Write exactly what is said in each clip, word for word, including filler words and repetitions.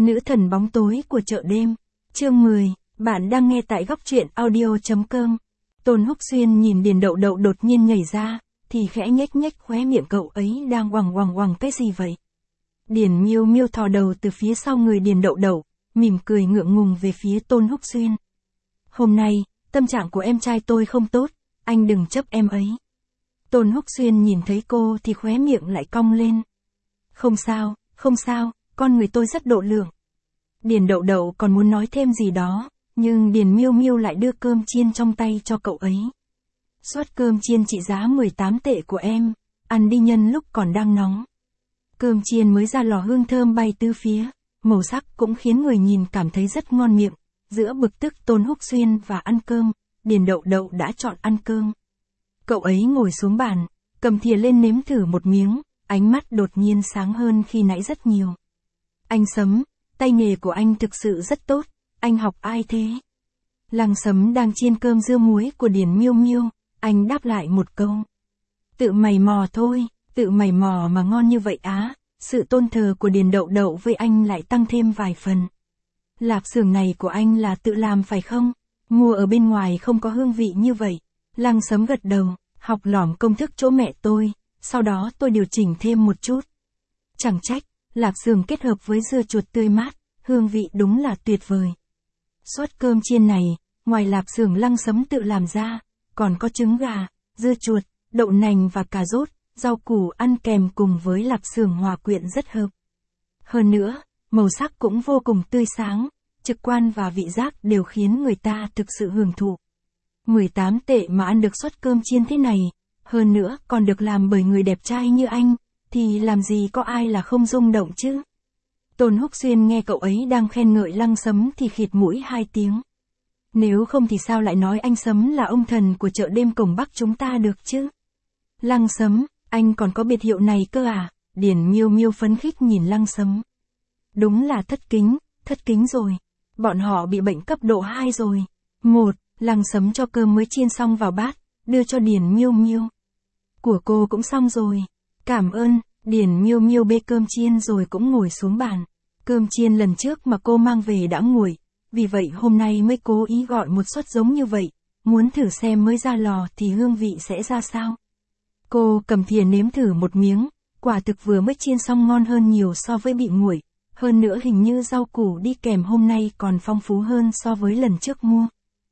Nữ thần bóng tối của chợ đêm. Chương mười, bạn đang nghe tại góc truyện audio chấm com. Tôn Húc Xuyên nhìn Điền Đậu Đậu đột nhiên nhảy ra, thì khẽ nhếch nhếch khóe miệng, cậu ấy đang oằng oằng oằng cái gì vậy? Điền Miêu Miêu thò đầu từ phía sau người Điền Đậu Đậu, mỉm cười ngượng ngùng về phía Tôn Húc Xuyên. Hôm nay, tâm trạng của em trai tôi không tốt, anh đừng chấp em ấy. Tôn Húc Xuyên nhìn thấy cô thì khóe miệng lại cong lên. Không sao, không sao, con người tôi rất độ lượng. Điền Đậu Đậu còn muốn nói thêm gì đó, nhưng Điền Miêu Miêu lại đưa cơm chiên trong tay cho cậu ấy. Suất cơm chiên trị giá mười tám tệ của em, ăn đi nhân lúc còn đang nóng. Cơm chiên mới ra lò hương thơm bay tứ phía, màu sắc cũng khiến người nhìn cảm thấy rất ngon miệng. Giữa bực tức Tôn Húc Xuyên và ăn cơm, Điền Đậu Đậu đã chọn ăn cơm. Cậu ấy ngồi xuống bàn, cầm thìa lên nếm thử một miếng, ánh mắt đột nhiên sáng hơn khi nãy rất nhiều. Anh Sấm, tay nghề của anh thực sự rất tốt, anh học ai thế? Lăng Sấm đang chiên cơm dưa muối của Điền Miêu Miêu, anh đáp lại một câu. Tự mày mò thôi, tự mày mò mà ngon như vậy á, sự tôn thờ của Điền Đậu Đậu với anh lại tăng thêm vài phần. Lạp xưởng này của anh là tự làm phải không? Mua ở bên ngoài không có hương vị như vậy. Lăng Sấm gật đầu, học lỏm công thức chỗ mẹ tôi, sau đó tôi điều chỉnh thêm một chút. Chẳng trách, lạp xưởng kết hợp với dưa chuột tươi mát, hương vị đúng là tuyệt vời. Suất cơm chiên này, ngoài lạp xưởng Lăng Sấm tự làm ra, còn có trứng gà, dưa chuột, đậu nành và cà rốt, rau củ ăn kèm cùng với lạp xưởng hòa quyện rất hợp. Hơn nữa, màu sắc cũng vô cùng tươi sáng, trực quan và vị giác đều khiến người ta thực sự hưởng thụ. mười tám tệ mà ăn được suất cơm chiên thế này, hơn nữa còn được làm bởi người đẹp trai như anh, thì làm gì có ai là không rung động chứ? Tôn Húc Xuyên nghe cậu ấy đang khen ngợi Lăng Sấm thì khịt mũi hai tiếng. Nếu không thì sao lại nói anh Sấm là ông thần của chợ đêm Cổng Bắc chúng ta được chứ? Lăng Sấm, anh còn có biệt hiệu này cơ à? Điền Miêu Miêu phấn khích nhìn Lăng Sấm. Đúng là thất kính, thất kính rồi. Bọn họ bị bệnh cấp độ hai rồi. Một, Lăng Sấm cho cơm mới chiên xong vào bát, đưa cho Điền Miêu Miêu. Của cô cũng xong rồi. Cảm ơn. Điền Miêu Miêu bê cơm chiên rồi cũng ngồi xuống bàn. Cơm chiên lần trước mà cô mang về đã nguội, vì vậy hôm nay mới cố ý gọi một suất giống như vậy, muốn thử xem mới ra lò thì hương vị sẽ ra sao. Cô cầm thìa nếm thử một miếng, quả thực vừa mới chiên xong ngon hơn nhiều so với bị nguội, hơn nữa hình như rau củ đi kèm hôm nay còn phong phú hơn so với lần trước mua.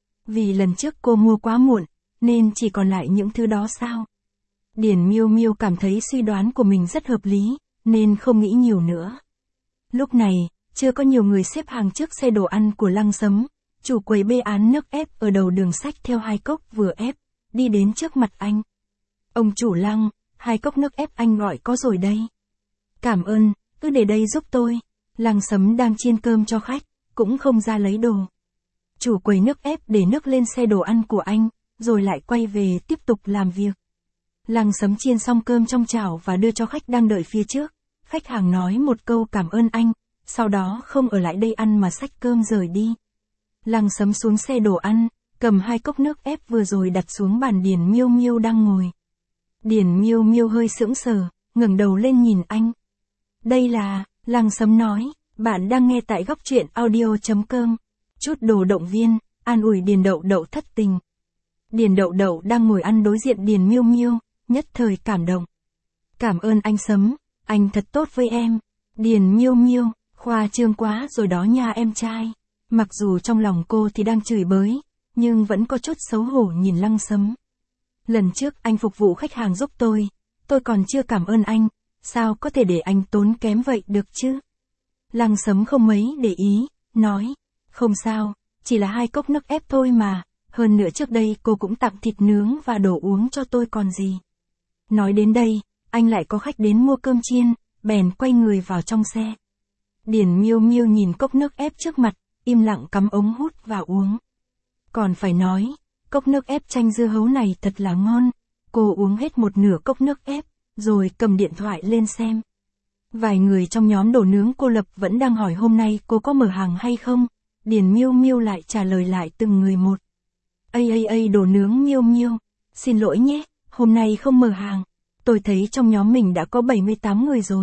Vì lần trước cô mua quá muộn, nên chỉ còn lại những thứ đó sao? Điền Miêu Miêu cảm thấy suy đoán của mình rất hợp lý, nên không nghĩ nhiều nữa. Lúc này, chưa có nhiều người xếp hàng trước xe đồ ăn của Lăng Sấm, chủ quầy bê án nước ép ở đầu đường xách theo hai cốc vừa ép, đi đến trước mặt anh. Ông chủ Lăng, hai cốc nước ép anh gọi có rồi đây. Cảm ơn, cứ để đây giúp tôi. Lăng Sấm đang chiên cơm cho khách, cũng không ra lấy đồ. Chủ quầy nước ép để nước lên xe đồ ăn của anh, rồi lại quay về tiếp tục làm việc. Lăng Sấm chiên xong cơm trong chảo và đưa cho khách đang đợi phía trước. Khách hàng nói một câu cảm ơn anh, sau đó không ở lại đây ăn mà xách cơm rời đi. Lăng Sấm xuống xe đồ ăn, cầm hai cốc nước ép vừa rồi đặt xuống bàn Điền Miêu Miêu đang ngồi. Điền Miêu Miêu hơi sững sờ, ngẩng đầu lên nhìn anh. Đây là, Lăng Sấm nói, bạn đang nghe tại góc truyện audio chấm com. Chút đồ động viên, an ủi Điền Đậu Đậu thất tình. Điền Đậu Đậu đang ngồi ăn đối diện Điền Miêu Miêu, nhất thời cảm động. Cảm ơn anh Sấm, anh thật tốt với em. Điền Miêu Miêu, khoa trương quá rồi đó nha em trai. Mặc dù trong lòng cô thì đang chửi bới, nhưng vẫn có chút xấu hổ nhìn Lăng Sấm. Lần trước anh phục vụ khách hàng giúp tôi, tôi còn chưa cảm ơn anh, sao có thể để anh tốn kém vậy được chứ? Lăng Sấm không mấy để ý, nói, không sao, chỉ là hai cốc nước ép thôi mà, hơn nữa trước đây cô cũng tặng thịt nướng và đồ uống cho tôi còn gì. Nói đến đây, anh lại có khách đến mua cơm chiên, bèn quay người vào trong xe. Điền Miêu Miêu nhìn cốc nước ép trước mặt, im lặng cắm ống hút và uống. Còn phải nói, cốc nước ép chanh dưa hấu này thật là ngon. Cô uống hết một nửa cốc nước ép, rồi cầm điện thoại lên xem. Vài người trong nhóm đồ nướng cô lập vẫn đang hỏi hôm nay cô có mở hàng hay không. Điền Miêu Miêu lại trả lời lại từng người một. Ây ây ây đồ nướng Miêu Miêu, xin lỗi nhé, hôm nay không mở hàng. Tôi thấy trong nhóm mình đã có bảy mươi tám người rồi.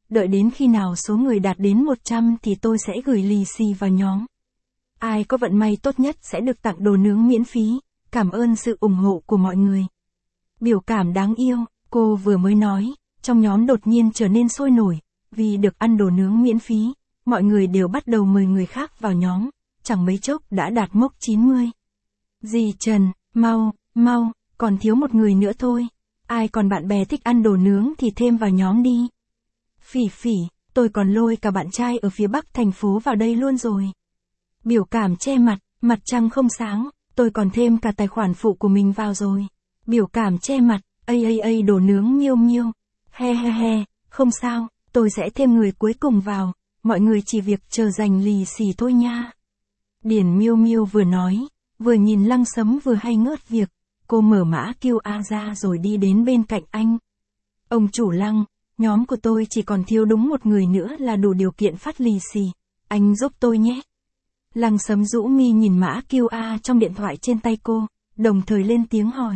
đợi đến khi nào số người đạt đến một trăm thì tôi sẽ gửi lì xì vào nhóm. Ai có vận may tốt nhất sẽ được tặng đồ nướng miễn phí, cảm ơn sự ủng hộ của mọi người. Biểu cảm đáng yêu, cô vừa mới nói, trong nhóm đột nhiên trở nên sôi nổi, vì được ăn đồ nướng miễn phí, mọi người đều bắt đầu mời người khác vào nhóm, chẳng mấy chốc đã đạt mốc chín mươi. Dì Trần, mau, mau, còn thiếu một người nữa thôi, ai còn bạn bè thích ăn đồ nướng thì thêm vào nhóm đi. Phỉ Phỉ, tôi còn lôi cả bạn trai ở phía bắc thành phố vào đây luôn rồi. Biểu cảm che mặt, mặt trăng không sáng, tôi còn thêm cả tài khoản phụ của mình vào rồi. Biểu cảm che mặt, a a a đồ nướng miêu miêu. He he he, không sao, tôi sẽ thêm người cuối cùng vào, mọi người chỉ việc chờ giành lì xì thôi nha. Điển miêu miêu vừa nói, vừa nhìn Lăng Sấm vừa hay ngớt việc, cô mở mã quy rờ ra rồi đi đến bên cạnh anh. Ông chủ Lăng, nhóm của tôi chỉ còn thiếu đúng một người nữa là đủ điều kiện phát lì xì, anh giúp tôi nhé. Lăng Sấm rũ mi nhìn mã quy rờ trong điện thoại trên tay cô, đồng thời lên tiếng hỏi.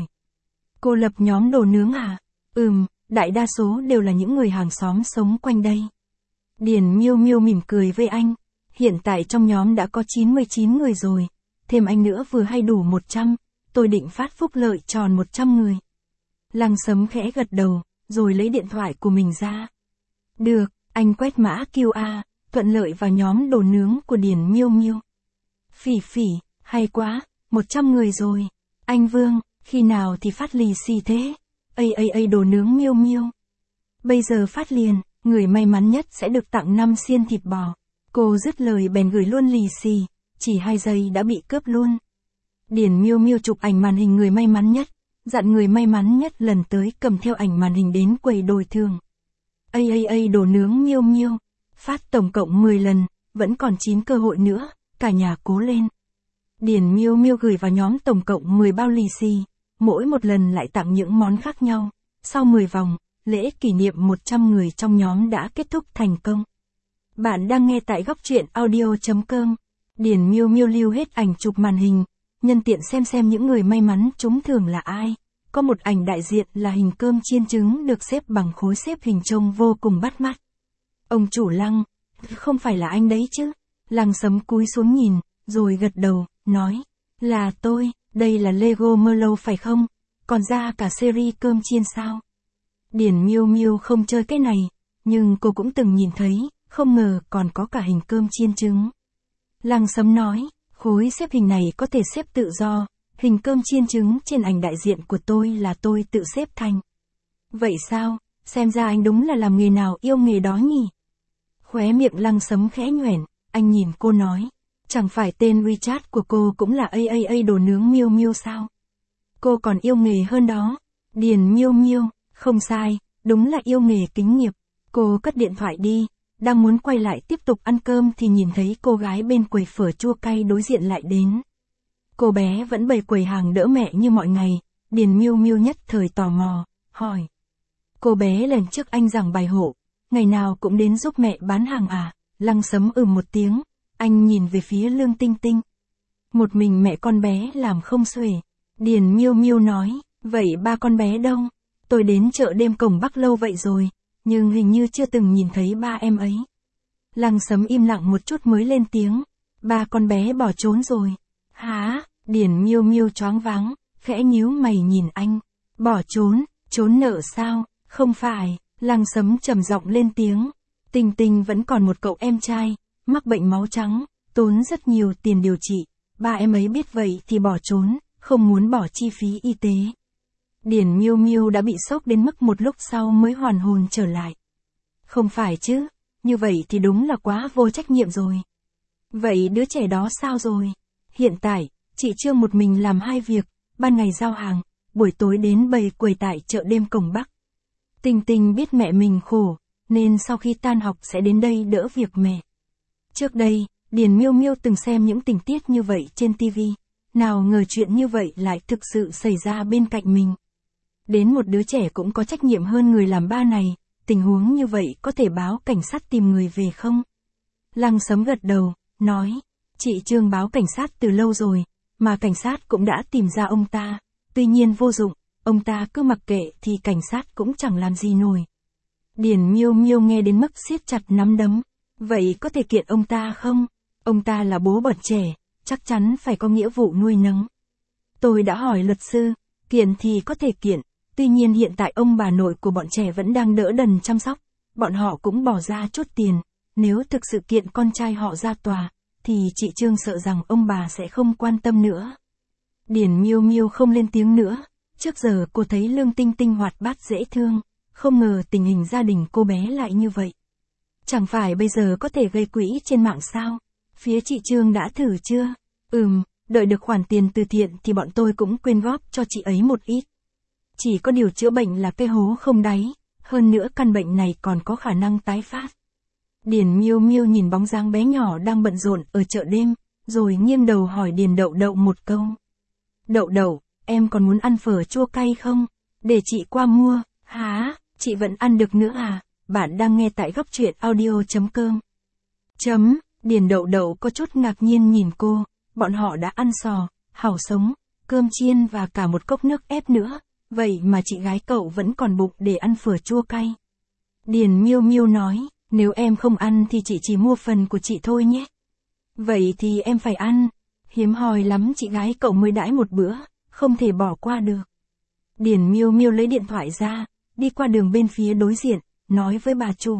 Cô lập nhóm đồ nướng à? Ừm, đại đa số đều là những người hàng xóm sống quanh đây. Điển miêu miêu mỉm cười với anh, hiện tại trong nhóm đã có chín mươi chín người rồi, thêm anh nữa vừa hay đủ một trăm, tôi định phát phúc lợi tròn một trăm người. Lăng Sấm khẽ gật đầu, rồi lấy điện thoại của mình ra. Được, anh quét mã quy rờ, thuận lợi vào nhóm đồ nướng của Điển miêu miêu. Phỉ Phỉ, hay quá, một trăm người rồi. Anh Vương, khi nào thì phát lì xì thế? A a a đồ nướng miêu miêu. Bây giờ phát liền, người may mắn nhất sẽ được tặng năm xiên thịt bò. Cô dứt lời bèn gửi luôn lì xì, chỉ hai giây đã bị cướp luôn. Điển miêu miêu chụp ảnh màn hình người may mắn nhất, dặn người may mắn nhất lần tới cầm theo ảnh màn hình đến quầy đổi thường. A a a đồ nướng miêu miêu, phát tổng cộng mười lần, vẫn còn chín cơ hội nữa, cả nhà cố lên. Điển miêu miêu gửi vào nhóm tổng cộng mười bao lì xì, mỗi một lần lại tặng những món khác nhau. Sau mười vòng, lễ kỷ niệm một trăm người trong nhóm đã kết thúc thành công. Bạn đang nghe tại góc truyện audio chấm com. Điển miêu miêu lưu hết ảnh chụp màn hình, nhân tiện xem xem những người may mắn trúng thưởng là ai. Có một ảnh đại diện là hình cơm chiên trứng được xếp bằng khối xếp hình trông vô cùng bắt mắt. Ông chủ Lăng, không phải là anh đấy chứ? Lăng Sấm cúi xuống nhìn, rồi gật đầu, nói, là tôi, đây là Lego Merlot phải không? Còn ra cả series cơm chiên sao? Điển miêu miêu không chơi cái này, nhưng cô cũng từng nhìn thấy, không ngờ còn có cả hình cơm chiên trứng. Lăng Sấm nói, khối xếp hình này có thể xếp tự do, hình cơm chiên trứng trên ảnh đại diện của tôi là tôi tự xếp thành. Vậy sao, xem ra anh đúng là làm nghề nào yêu nghề đó nhỉ? Khóe miệng Lăng Sấm khẽ nhoẻn, anh nhìn cô nói, chẳng phải tên WeChat của cô cũng là a a a đồ nướng miêu miêu sao? Cô còn yêu nghề hơn đó. Điển miêu miêu, không sai, đúng là yêu nghề kính nghiệp. Cô cất điện thoại đi, đang muốn quay lại tiếp tục ăn cơm thì nhìn thấy cô gái bên quầy phở chua cay đối diện lại đến. Cô bé vẫn bày quầy hàng đỡ mẹ như mọi ngày, Điển miêu miêu nhất thời tò mò, hỏi. Cô bé lần trước anh giảng bài hộ, ngày nào cũng đến giúp mẹ bán hàng à? Lăng Sấm ừm một tiếng, anh nhìn về phía Lương Tinh Tinh. Một mình mẹ con bé làm không xuể. Điển miêu miêu nói, vậy ba con bé đâu? Tôi đến chợ đêm cổng Bắc lâu vậy rồi, nhưng hình như chưa từng nhìn thấy ba em ấy. Lăng Sấm im lặng một chút mới lên tiếng, ba con bé bỏ trốn rồi. Hả? Điển miêu miêu choáng váng, khẽ nhíu mày nhìn anh. Bỏ trốn, trốn nợ sao? Không phải, Lăng Sấm trầm giọng lên tiếng. Tinh Tinh vẫn còn một cậu em trai, mắc bệnh máu trắng, tốn rất nhiều tiền điều trị. Ba em ấy biết vậy thì bỏ trốn, không muốn bỏ chi phí y tế. Điển miêu miêu đã bị sốc đến mức một lúc sau mới hoàn hồn trở lại. Không phải chứ, như vậy thì đúng là quá vô trách nhiệm rồi. Vậy đứa trẻ đó sao rồi? Hiện tại, chị Trương một mình làm hai việc, ban ngày giao hàng, buổi tối đến bày quầy tại chợ đêm cổng Bắc. Tinh Tinh biết mẹ mình khổ, nên sau khi tan học sẽ đến đây đỡ việc mẹ. Trước đây, Điển miêu miêu từng xem những tình tiết như vậy trên ti vi, nào ngờ chuyện như vậy lại thực sự xảy ra bên cạnh mình. Đến một đứa trẻ cũng có trách nhiệm hơn người làm ba này, tình huống như vậy có thể báo cảnh sát tìm người về không? Lăng Sấm gật đầu, nói, chị Trương báo cảnh sát từ lâu rồi, mà cảnh sát cũng đã tìm ra ông ta, tuy nhiên vô dụng, ông ta cứ mặc kệ thì cảnh sát cũng chẳng làm gì nổi. Điền Miêu Miêu nghe đến mức siết chặt nắm đấm. Vậy có thể kiện ông ta không? Ông ta là bố bọn trẻ, chắc chắn phải có nghĩa vụ nuôi nấng. Tôi đã hỏi luật sư, kiện thì có thể kiện, tuy nhiên hiện tại ông bà nội của bọn trẻ vẫn đang đỡ đần chăm sóc, bọn họ cũng bỏ ra chút tiền, nếu thực sự kiện con trai họ ra tòa, thì chị Trương sợ rằng ông bà sẽ không quan tâm nữa. Điền Miêu Miêu không lên tiếng nữa, trước giờ cô thấy Lương Tinh Tinh hoạt bát dễ thương, không ngờ tình hình gia đình cô bé lại như vậy. Chẳng phải bây giờ có thể gây quỹ trên mạng sao? Phía chị Trương đã thử chưa? Ừm, đợi được khoản tiền từ thiện thì bọn tôi cũng quyên góp cho chị ấy một ít. Chỉ có điều chữa bệnh là cái hố không đáy, hơn nữa căn bệnh này còn có khả năng tái phát. Điền Miêu Miêu nhìn bóng dáng bé nhỏ đang bận rộn ở chợ đêm, rồi nghiêng đầu hỏi Điền Đậu Đậu một câu. Đậu Đậu, em còn muốn ăn phở chua cay không? Để chị qua mua. Hả, chị vẫn ăn được nữa à? Bạn đang nghe tại góc truyện audio.com. Chấm, Điền Đậu Đậu có chút ngạc nhiên nhìn cô, bọn họ đã ăn sò, hàu sống, cơm chiên và cả một cốc nước ép nữa, vậy mà chị gái cậu vẫn còn bụng để ăn phở chua cay. Điền Miêu Miêu nói, nếu em không ăn thì chị chỉ mua phần của chị thôi nhé. Vậy thì em phải ăn, hiếm hoi lắm chị gái cậu mới đãi một bữa, không thể bỏ qua được. Điền Miêu Miêu lấy điện thoại ra, đi qua đường bên phía đối diện, nói với bà chủ.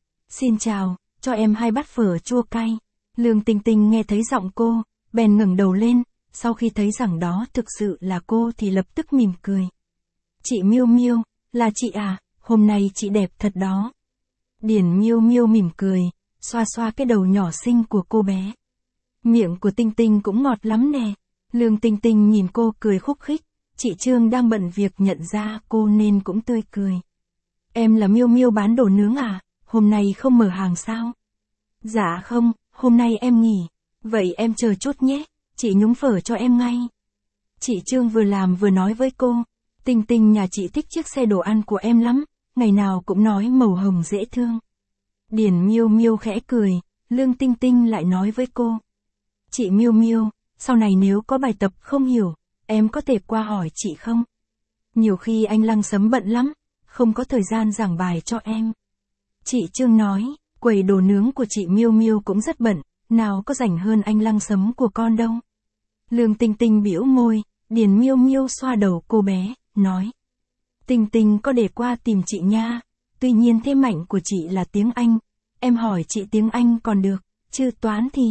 Xin chào, cho em hai bát phở chua cay. Lương Tinh Tinh nghe thấy giọng cô, bèn ngẩng đầu lên, sau khi thấy rằng đó thực sự là cô thì lập tức mỉm cười. Chị Miêu Miêu, là chị à, hôm nay chị đẹp thật đó. Điền Miêu Miêu mỉm cười, xoa xoa cái đầu nhỏ xinh của cô bé. Miệng của Tinh Tinh cũng ngọt lắm nè. Lương Tinh Tinh nhìn cô cười khúc khích, chị Trương đang bận việc nhận ra cô nên cũng tươi cười. Em là Miêu Miêu bán đồ nướng à, hôm nay không mở hàng sao? Dạ không, hôm nay em nghỉ. Vậy em chờ chút nhé, chị nhúng phở cho em ngay. Chị Trương vừa làm vừa nói với cô, Tinh Tinh nhà chị thích chiếc xe đồ ăn của em lắm, ngày nào cũng nói màu hồng dễ thương. Điền Miêu Miêu khẽ cười, Lương Tinh Tinh lại nói với cô. Chị Miêu Miêu, sau này nếu có bài tập không hiểu, em có thể qua hỏi chị không? Nhiều khi anh Lăng Sấm bận lắm, không có thời gian giảng bài cho em. Chị Trương nói, quầy đồ nướng của chị Miêu Miêu cũng rất bận, nào có rảnh hơn anh Lăng Sấm của con đâu. Lương Tinh Tinh bĩu môi, Điền Miêu Miêu xoa đầu cô bé, nói. Tinh Tinh có để qua tìm chị nha, tuy nhiên thế mạnh của chị là tiếng Anh, em hỏi chị tiếng Anh còn được, chứ toán thì...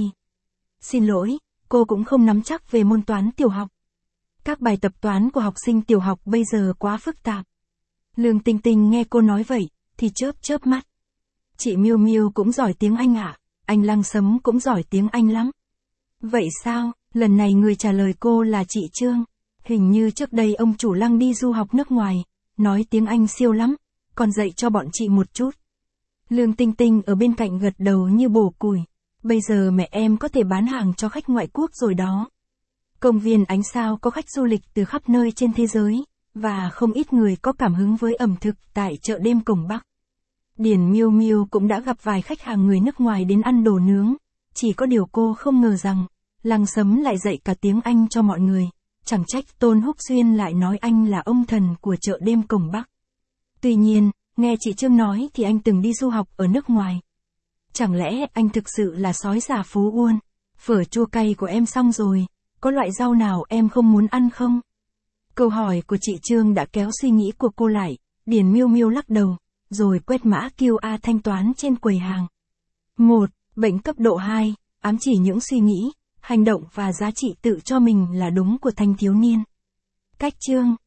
Xin lỗi, cô cũng không nắm chắc về môn toán tiểu học. Các bài tập toán của học sinh tiểu học bây giờ quá phức tạp. Lương Tinh Tinh nghe cô nói vậy, thì chớp chớp mắt. Chị Miêu Miêu cũng giỏi tiếng Anh ạ, à? Anh Lăng Sấm cũng giỏi tiếng Anh lắm. Vậy sao, lần này người trả lời cô là chị Trương. Hình như trước đây ông chủ Lăng đi du học nước ngoài, nói tiếng Anh siêu lắm, còn dạy cho bọn chị một chút. Lương Tinh Tinh ở bên cạnh gật đầu như bổ củi. Bây giờ mẹ em có thể bán hàng cho khách ngoại quốc rồi đó. Công viên Ánh Sao có khách du lịch từ khắp nơi trên thế giới, và không ít người có cảm hứng với ẩm thực tại chợ đêm Cổng Bắc. Điền Miêu Miêu cũng đã gặp vài khách hàng người nước ngoài đến ăn đồ nướng, chỉ có điều cô không ngờ rằng, Lăng Sấm lại dạy cả tiếng Anh cho mọi người, chẳng trách Tôn Húc Xuyên lại nói anh là ông thần của chợ đêm Cổng Bắc. Tuy nhiên, nghe chị Trương nói thì anh từng đi du học ở nước ngoài. Chẳng lẽ anh thực sự là sói già phố Uôn? Phở chua cay của em xong rồi, có loại rau nào em không muốn ăn không? Câu hỏi của chị Trương đã kéo suy nghĩ của cô lại, Điền Miêu Miêu lắc đầu, rồi quét mã quy rờ thanh toán trên quầy hàng. một. Bệnh cấp độ hai, ám chỉ những suy nghĩ, hành động và giá trị tự cho mình là đúng của thanh thiếu niên. Cách Trương,